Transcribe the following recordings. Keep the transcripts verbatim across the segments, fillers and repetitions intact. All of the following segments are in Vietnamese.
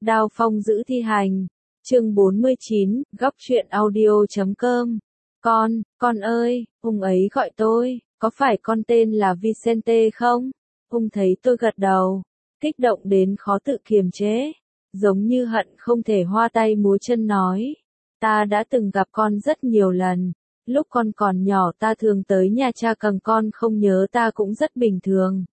Đao Phong giữ thi hành. Chương bốn mươi chín, góc truyện audio chấm com. Con, con ơi, ông ấy gọi tôi, có phải con tên là Vicente không? Ông thấy tôi gật đầu, kích động đến khó tự kiềm chế, giống như hận không thể hoa tay múa chân nói. Ta đã từng gặp con rất nhiều lần, lúc con còn nhỏ ta thường tới nhà cha cầm con không nhớ ta cũng rất bình thường.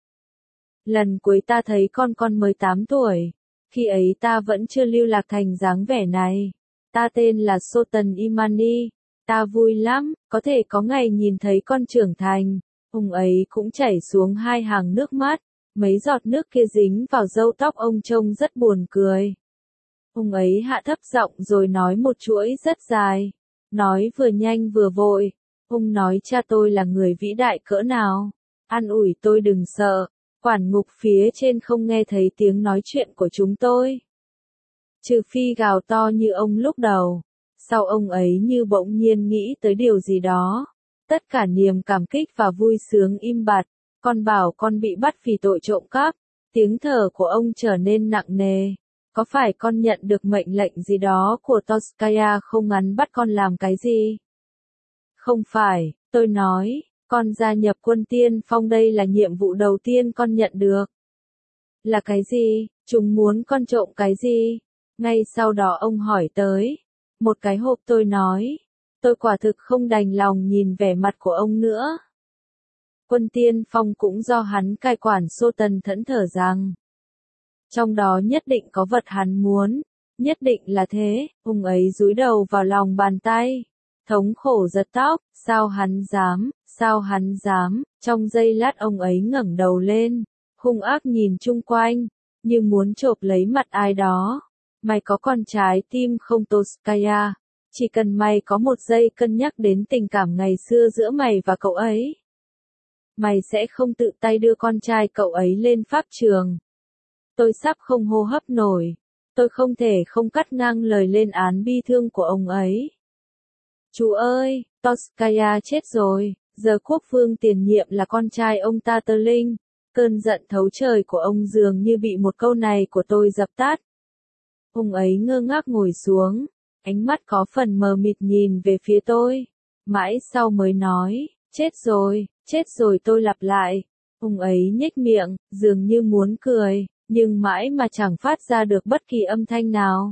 Lần cuối ta thấy con con mới tám tuổi, khi ấy ta vẫn chưa lưu lạc thành dáng vẻ này. Ta tên là Sultan Imani, ta vui lắm, có thể có ngày nhìn thấy con trưởng thành. Ông ấy cũng chảy xuống hai hàng nước mắt, mấy giọt nước kia dính vào râu tóc ông trông rất buồn cười. Ông ấy hạ thấp giọng rồi nói một chuỗi rất dài, nói vừa nhanh vừa vội. Ông nói cha tôi là người vĩ đại cỡ nào, an ủi tôi đừng sợ, quản ngục phía trên không nghe thấy tiếng nói chuyện của chúng tôi. Trừ phi gào to như ông lúc đầu, sau ông ấy như bỗng nhiên nghĩ tới điều gì đó. Tất cả niềm cảm kích và vui sướng im bặt, con bảo con bị bắt vì tội trộm cắp, tiếng thở của ông trở nên nặng nề. Có phải con nhận được mệnh lệnh gì đó của Toskaya không ngắn bắt con làm cái gì? Không phải, tôi nói, con gia nhập quân tiên phong đây là nhiệm vụ đầu tiên con nhận được. Là cái gì? Chúng muốn con trộm cái gì? Ngay sau đó ông hỏi tới. Một cái hộp, tôi nói. Tôi quả thực không đành lòng nhìn vẻ mặt của ông nữa. Quân tiên phong cũng do hắn cai quản, Sultan thẫn thở rằng. Trong đó nhất định có vật hắn muốn. Nhất định là thế, ông ấy dúi đầu vào lòng bàn tay. Thống khổ giật tóc, sao hắn dám, sao hắn dám, trong giây lát ông ấy ngẩng đầu lên, hung ác nhìn chung quanh, như muốn chộp lấy mặt ai đó. Mày có con trái tim không Toskaya? Chỉ cần mày có một giây cân nhắc đến tình cảm ngày xưa giữa mày và cậu ấy, mày sẽ không tự tay đưa con trai cậu ấy lên pháp trường. Tôi sắp không hô hấp nổi, tôi không thể không cắt ngang lời lên án bi thương của ông ấy. Chú ơi, Toskaya chết rồi, giờ quốc vương tiền nhiệm là con trai ông Taterling. Cơn giận thấu trời của ông dường như bị một câu này của tôi dập tắt. Ông ấy ngơ ngác ngồi xuống, ánh mắt có phần mờ mịt nhìn về phía tôi. Mãi sau mới nói, chết rồi, chết rồi, tôi lặp lại. Ông ấy nhếch miệng, dường như muốn cười, nhưng mãi mà chẳng phát ra được bất kỳ âm thanh nào.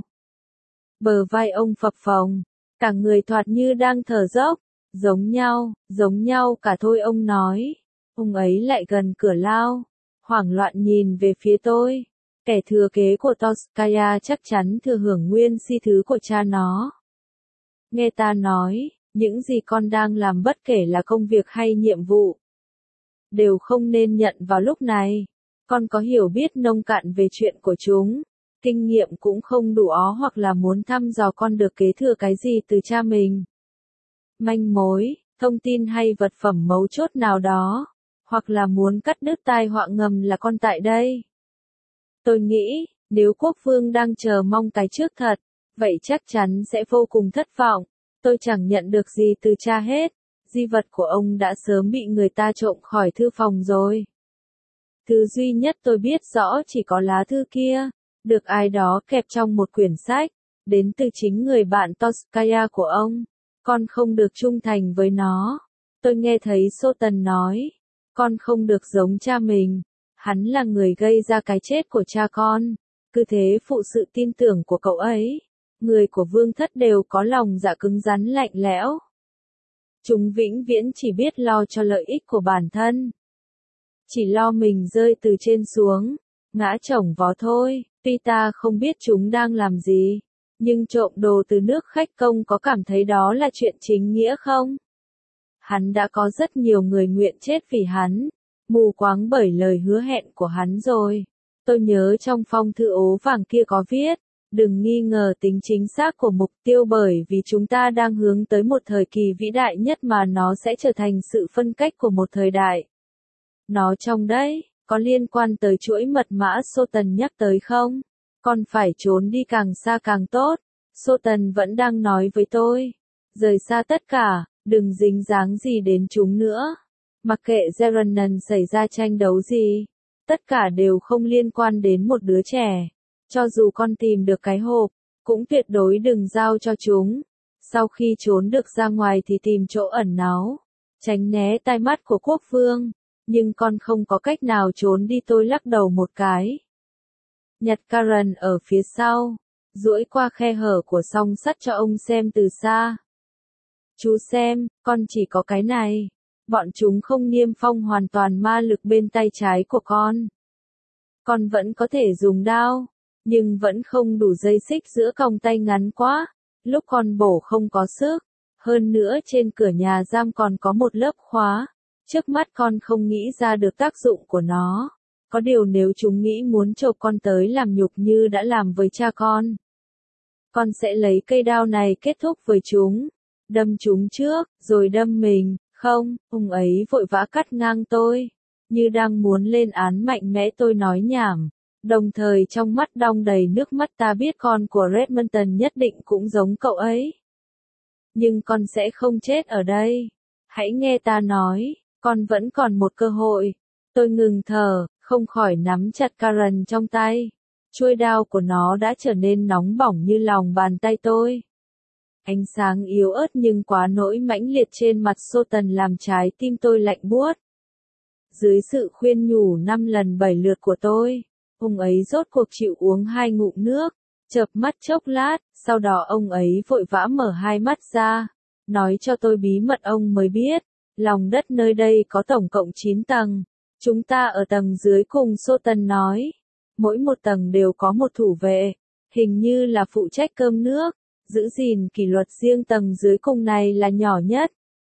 Bờ vai ông phập phồng, cả người thoạt như đang thở dốc, giống nhau, giống nhau cả thôi, ông nói. Ông ấy lại gần cửa lao, hoảng loạn nhìn về phía tôi. Kẻ thừa kế của Toskaya chắc chắn thừa hưởng nguyên si thứ của cha nó. Nghe ta nói, những gì con đang làm bất kể là công việc hay nhiệm vụ, đều không nên nhận vào lúc này. Con có hiểu biết nông cạn về chuyện của chúng, kinh nghiệm cũng không đủ ó, hoặc là muốn thăm dò con được kế thừa cái gì từ cha mình. Manh mối, thông tin hay vật phẩm mấu chốt nào đó, hoặc là muốn cắt đứt tai họa ngầm là con tại đây. Tôi nghĩ, nếu quốc vương đang chờ mong cái trước thật, vậy chắc chắn sẽ vô cùng thất vọng. Tôi chẳng nhận được gì từ cha hết, di vật của ông đã sớm bị người ta trộm khỏi thư phòng rồi. Thứ duy nhất tôi biết rõ chỉ có lá thư kia, được ai đó kẹp trong một quyển sách, đến từ chính người bạn Toskaya của ông. Con không được trung thành với nó. Tôi nghe thấy Sultan nói, con không được giống cha mình. Hắn là người gây ra cái chết của cha con. Cứ thế phụ sự tin tưởng của cậu ấy. Người của vương thất đều có lòng dạ cứng rắn lạnh lẽo. Chúng vĩnh viễn chỉ biết lo cho lợi ích của bản thân. Chỉ lo mình rơi từ trên xuống, ngã chổng vó thôi. Tuy ta không biết chúng đang làm gì, nhưng trộm đồ từ nước khách công có cảm thấy đó là chuyện chính nghĩa không? Hắn đã có rất nhiều người nguyện chết vì hắn, mù quáng bởi lời hứa hẹn của hắn rồi. Tôi nhớ trong phong thư ố vàng kia có viết, đừng nghi ngờ tính chính xác của mục tiêu, bởi vì chúng ta đang hướng tới một thời kỳ vĩ đại nhất mà nó sẽ trở thành sự phân cách của một thời đại. Nó trong đấy, có liên quan tới chuỗi mật mã Sultan nhắc tới không? Con phải trốn đi càng xa càng tốt. Sultan vẫn đang nói với tôi. Rời xa tất cả, đừng dính dáng gì đến chúng nữa. Mặc kệ Zerenan xảy ra tranh đấu gì, tất cả đều không liên quan đến một đứa trẻ. Cho dù con tìm được cái hộp, cũng tuyệt đối đừng giao cho chúng. Sau khi trốn được ra ngoài thì tìm chỗ ẩn náu, tránh né tai mắt của quốc vương. Nhưng con không có cách nào trốn đi, tôi lắc đầu một cái. Nhặt Karen ở phía sau, duỗi qua khe hở của song sắt cho ông xem từ xa. Chú xem, con chỉ có cái này. Bọn chúng không niêm phong hoàn toàn ma lực bên tay trái của con. Con vẫn có thể dùng đao, nhưng vẫn không đủ dây xích giữa còng tay ngắn quá. Lúc con bổ không có sức. Hơn nữa trên cửa nhà giam còn có một lớp khóa. Trước mắt con không nghĩ ra được tác dụng của nó. Có điều nếu chúng nghĩ muốn chộp con tới làm nhục như đã làm với cha con, con sẽ lấy cây đao này kết thúc với chúng. Đâm chúng trước, rồi đâm mình. Không, ông ấy vội vã cắt ngang tôi. Như đang muốn lên án mạnh mẽ tôi nói nhảm. Đồng thời trong mắt đong đầy nước mắt, ta biết con của Redmonton nhất định cũng giống cậu ấy. Nhưng con sẽ không chết ở đây. Hãy nghe ta nói, con vẫn còn một cơ hội. Tôi ngừng thở, không khỏi nắm chặt Karen trong tay. Chuôi đao của nó đã trở nên nóng bỏng như lòng bàn tay tôi. Ánh sáng yếu ớt nhưng quá nỗi mãnh liệt trên mặt Sultan làm trái tim tôi lạnh buốt. Dưới sự khuyên nhủ năm lần bảy lượt của tôi, ông ấy rốt cuộc chịu uống hai ngụm nước, chợp mắt chốc lát, sau đó ông ấy vội vã mở hai mắt ra, nói cho tôi bí mật ông mới biết. Lòng đất nơi đây có tổng cộng chín tầng. Chúng ta ở tầng dưới cùng, Sultan nói. Mỗi một tầng đều có một thủ vệ, hình như là phụ trách cơm nước, giữ gìn kỷ luật, riêng tầng dưới cùng này là nhỏ nhất.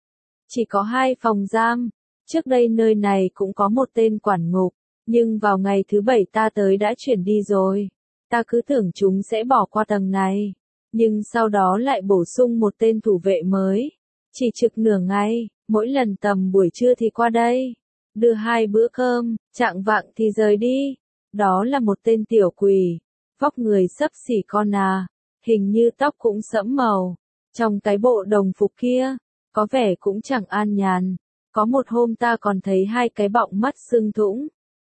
Chỉ có hai phòng giam. Trước đây nơi này cũng có một tên quản ngục, nhưng vào ngày thứ bảy ta tới đã chuyển đi rồi. Ta cứ tưởng chúng sẽ bỏ qua tầng này, nhưng sau đó lại bổ sung một tên thủ vệ mới. Chỉ trực nửa ngày, mỗi lần tầm buổi trưa thì qua đây, đưa hai bữa cơm, chạng vạng thì rời đi. Đó là một tên tiểu quỷ, vóc người xấp xỉ con à, hình như tóc cũng sẫm màu. Trong cái bộ đồng phục kia, có vẻ cũng chẳng an nhàn. Có một hôm ta còn thấy hai cái bọng mắt sưng thủng.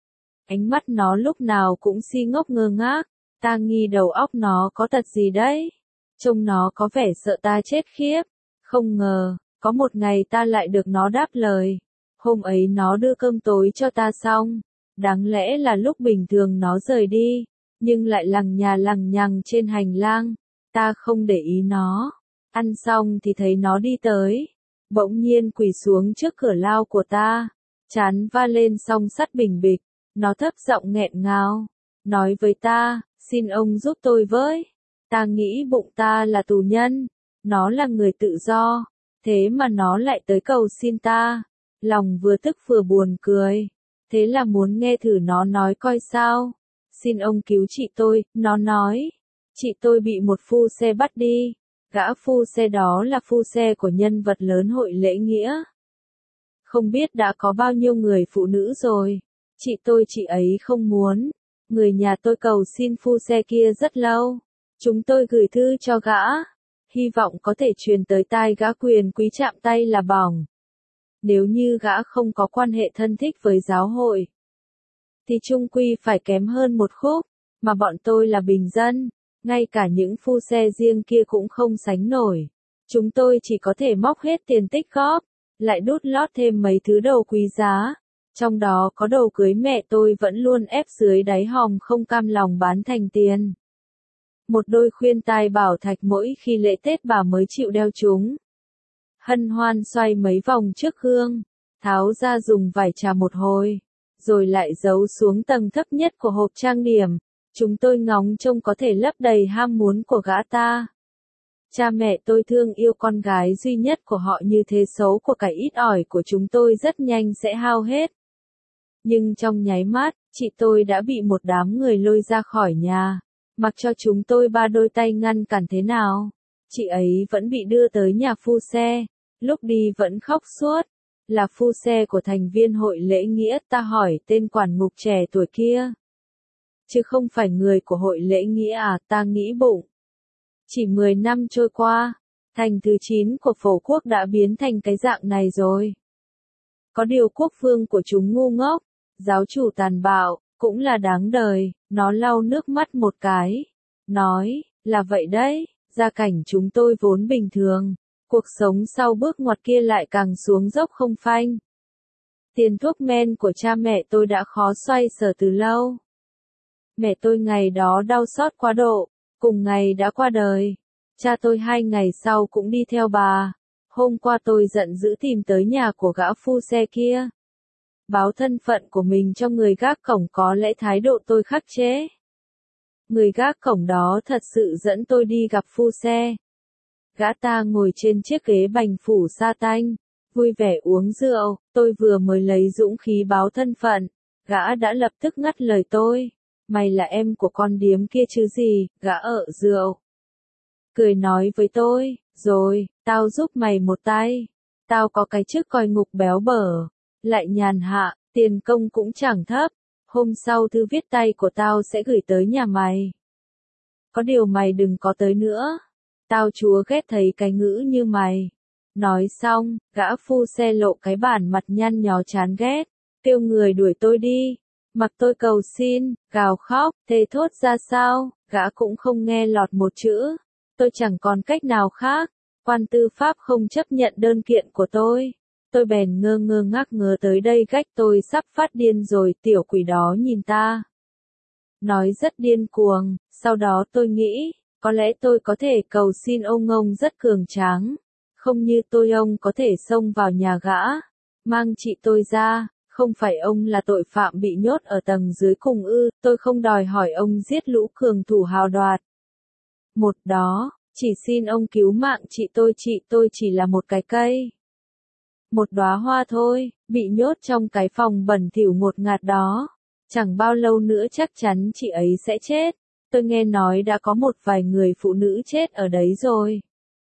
Ánh mắt nó lúc nào cũng si ngốc ngơ ngác, ta nghi đầu óc nó có tật gì đấy. Trông nó có vẻ sợ ta chết khiếp. Không ngờ, có một ngày ta lại được nó đáp lời. Hôm ấy nó đưa cơm tối cho ta xong. Đáng lẽ là lúc bình thường nó rời đi, nhưng lại lằng nhà lằng nhằng trên hành lang. Ta không để ý nó. Ăn xong thì thấy nó đi tới. Bỗng nhiên quỳ xuống trước cửa lao của ta. Chán va lên song sắt bình bịch. Nó thấp giọng nghẹn ngào. Nói với ta, xin ông giúp tôi với. Ta nghĩ bụng ta là tù nhân. Nó là người tự do. Thế mà nó lại tới cầu xin ta. Lòng vừa tức vừa buồn cười. Thế là muốn nghe thử nó nói coi sao. Xin ông cứu chị tôi, nó nói. Chị tôi bị một phu xe bắt đi. Gã phu xe đó là phu xe của nhân vật lớn hội lễ nghĩa. Không biết đã có bao nhiêu người phụ nữ rồi. Chị tôi chị ấy không muốn. Người nhà tôi cầu xin phu xe kia rất lâu. Chúng tôi gửi thư cho gã. Hy vọng có thể truyền tới tai gã quyền quý chạm tay là bỏng. Nếu như gã không có quan hệ thân thích với giáo hội, thì chung quy phải kém hơn một khúc. Mà bọn tôi là bình dân. Ngay cả những phu xe riêng kia cũng không sánh nổi. Chúng tôi chỉ có thể móc hết tiền tích góp, lại đút lót thêm mấy thứ đồ quý giá. Trong đó có đồ cưới mẹ tôi vẫn luôn ép dưới đáy hòm không cam lòng bán thành tiền. Một đôi khuyên tai bảo thạch mỗi khi lễ Tết bà mới chịu đeo chúng. Hân hoan xoay mấy vòng trước gương, tháo ra dùng vải trà một hồi, rồi lại giấu xuống tầng thấp nhất của hộp trang điểm. Chúng tôi ngóng trông có thể lấp đầy ham muốn của gã ta. Cha mẹ tôi thương yêu con gái duy nhất của họ như thế, xấu của cải ít ỏi của chúng tôi rất nhanh sẽ hao hết. Nhưng trong nháy mắt, chị tôi đã bị một đám người lôi ra khỏi nhà. Mặc cho chúng tôi ba đôi tay ngăn cản thế nào, chị ấy vẫn bị đưa tới nhà phu xe. Lúc đi vẫn khóc suốt. Là phu xe của thành viên hội lễ nghĩa, ta hỏi tên quản ngục trẻ tuổi kia. Chứ không phải người của hội lễ nghĩa à, ta nghĩ bụng. Chỉ mười năm trôi qua, thành thứ chín của phổ quốc đã biến thành cái dạng này rồi. Có điều quốc vương của chúng ngu ngốc, giáo chủ tàn bạo, Cũng là đáng đời, nó lau nước mắt một cái. Nói, là vậy đấy, gia cảnh chúng tôi vốn bình thường. Cuộc sống sau bước ngoặt kia lại càng xuống dốc không phanh. Tiền thuốc men của cha mẹ tôi đã khó xoay sở từ lâu. Mẹ tôi ngày đó đau xót quá độ, cùng ngày đã qua đời. Cha tôi hai ngày sau cũng đi theo bà. Hôm qua tôi giận dữ tìm tới nhà của gã phu xe kia. Báo thân phận của mình cho người gác cổng, có lẽ thái độ tôi khắc chế. Người gác cổng đó thật sự dẫn tôi đi gặp phu xe. Gã ta ngồi trên chiếc ghế bành phủ sa tanh, vui vẻ uống rượu. Tôi vừa mới lấy dũng khí báo thân phận, gã đã lập tức ngắt lời tôi. Mày là em của con điếm kia chứ gì, gã ở rượu. Cười nói với tôi, rồi, tao giúp mày một tay. Tao có cái chức coi ngục béo bở, lại nhàn hạ, tiền công cũng chẳng thấp. Hôm sau thư viết tay của tao sẽ gửi tới nhà mày. Có điều mày đừng có tới nữa. Tao chúa ghét thấy cái ngữ như mày. Nói xong, gã phu xe lộ cái bản mặt nhăn nhó chán ghét, kêu người đuổi tôi đi. Mặc tôi cầu xin, gào khóc, thề thốt ra sao, gã cũng không nghe lọt một chữ. Tôi chẳng còn cách nào khác. Quan tư pháp không chấp nhận đơn kiện của tôi. Tôi bèn ngơ ngơ ngác ngớ tới đây gách tôi sắp phát điên rồi. Tiểu quỷ đó nhìn ta, nói rất điên cuồng. Sau đó tôi nghĩ, có lẽ tôi có thể cầu xin ông ông rất cường tráng. Không như tôi ông có thể xông vào nhà gã, mang chị tôi ra. Không phải ông là tội phạm bị nhốt ở tầng dưới cùng ư? Tôi không đòi hỏi ông giết lũ cường thủ hào đoạt. Một đó, chỉ xin ông cứu mạng chị tôi. Chị tôi chỉ là một cái cây, một đóa hoa thôi, bị nhốt trong cái phòng bẩn thỉu ngột ngạt đó. Chẳng bao lâu nữa chắc chắn chị ấy sẽ chết. Tôi nghe nói đã có một vài người phụ nữ chết ở đấy rồi.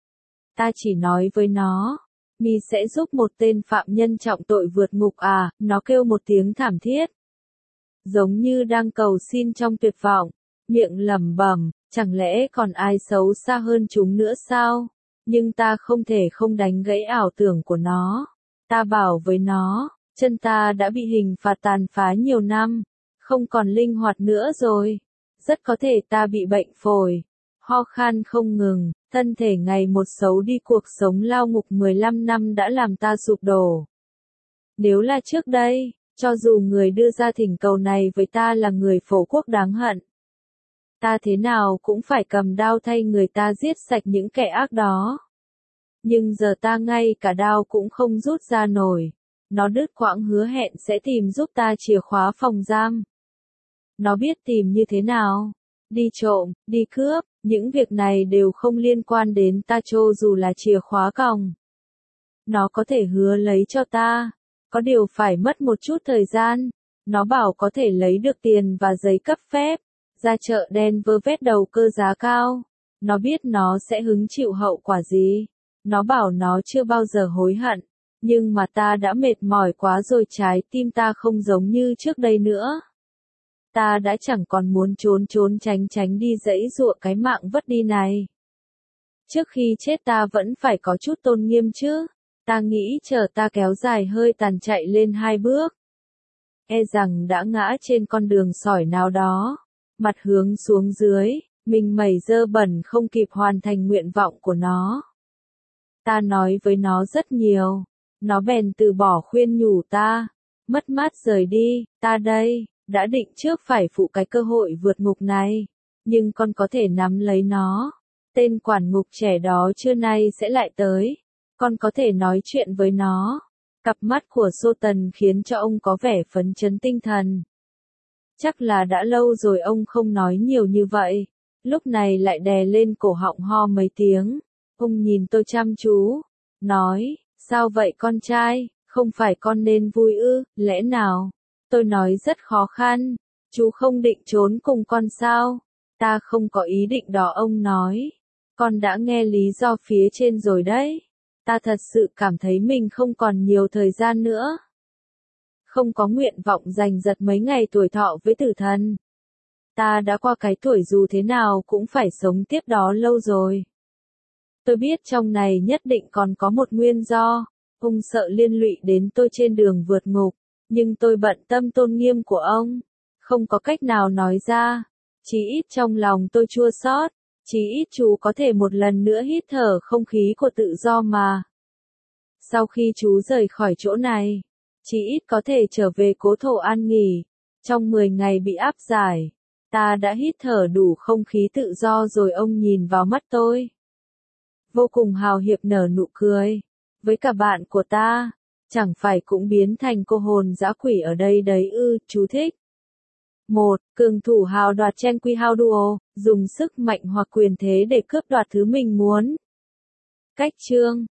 Ta chỉ nói với nó, mi sẽ giúp một tên phạm nhân trọng tội vượt ngục à? Nó kêu một tiếng thảm thiết, giống như đang cầu xin trong tuyệt vọng, miệng lẩm bẩm, chẳng lẽ còn ai xấu xa hơn chúng nữa sao? Nhưng ta không thể không đánh gãy ảo tưởng của nó. Ta bảo với nó, chân ta đã bị hình phạt tàn phá nhiều năm, không còn linh hoạt nữa rồi. Rất có thể ta bị bệnh phổi, ho khan không ngừng, thân thể ngày một xấu đi. Cuộc sống lao ngục mười lăm năm đã làm ta sụp đổ. Nếu là trước đây, cho dù người đưa ra thỉnh cầu này với ta là người phổ quốc đáng hận, ta thế nào cũng phải cầm đao thay người ta giết sạch những kẻ ác đó. Nhưng giờ ta ngay cả đao cũng không rút ra nổi. Nó đứt quãng hứa hẹn sẽ tìm giúp ta chìa khóa phòng giam. Nó biết tìm như thế nào. Đi trộm, đi cướp, những việc này đều không liên quan đến ta cho dù là chìa khóa còng. Nó có thể hứa lấy cho ta, có điều phải mất một chút thời gian. Nó bảo có thể lấy được tiền và giấy cấp phép, ra chợ đen vơ vét đầu cơ giá cao. Nó biết nó sẽ hứng chịu hậu quả gì. Nó bảo nó chưa bao giờ hối hận, nhưng mà ta đã mệt mỏi quá rồi, trái tim ta không giống như trước đây nữa. Ta đã chẳng còn muốn trốn trốn tránh tránh đi giãy giụa cái mạng vất đi này. Trước khi chết ta vẫn phải có chút tôn nghiêm chứ. Ta nghĩ chờ ta kéo dài hơi tàn chạy lên hai bước, e rằng đã ngã trên con đường sỏi nào đó, mặt hướng xuống dưới, mình mẩy dơ bẩn không kịp hoàn thành nguyện vọng của nó. Ta nói với nó rất nhiều, nó bèn từ bỏ khuyên nhủ ta, mất mát rời đi. Ta đây, đã định trước phải phụ cái cơ hội vượt ngục này, nhưng con có thể nắm lấy nó. Tên quản ngục trẻ đó trưa nay sẽ lại tới, con có thể nói chuyện với nó. Cặp mắt của Sô Tần khiến cho ông có vẻ phấn chấn tinh thần. Chắc là đã lâu rồi ông không nói nhiều như vậy, lúc này lại đè lên cổ họng ho mấy tiếng. Ông nhìn tôi chăm chú, nói, sao vậy con trai, không phải con nên vui ư, lẽ nào? Tôi nói rất khó khăn, chú không định trốn cùng con sao? Ta không có ý định đó, ông nói. Con đã nghe lý do phía trên rồi đấy. Ta thật sự cảm thấy mình không còn nhiều thời gian nữa. Không có nguyện vọng giành giật mấy ngày tuổi thọ với tử thần. Ta đã qua cái tuổi dù thế nào cũng phải sống tiếp đó lâu rồi. Tôi biết trong này nhất định còn có một nguyên do. Ông sợ liên lụy đến tôi trên đường vượt ngục, nhưng tôi bận tâm tôn nghiêm của ông. không có cách nào nói ra. Chí ít trong lòng tôi chua xót, chí ít chú có thể một lần nữa hít thở không khí của tự do mà. Sau khi chú rời khỏi chỗ này, chí ít có thể trở về cố thổ an nghỉ. Trong mười ngày bị áp giải, ta đã hít thở đủ không khí tự do rồi. Ông nhìn vào mắt tôi, vô cùng hào hiệp nở nụ cười. Với cả bạn của ta, chẳng phải cũng biến thành cô hồn dã quỷ ở đây đấy ư? Chú thích. một. Cường thủ hào đoạt Chen Quy Hao Duo, dùng sức mạnh hoặc quyền thế để cướp đoạt thứ mình muốn. Cách chương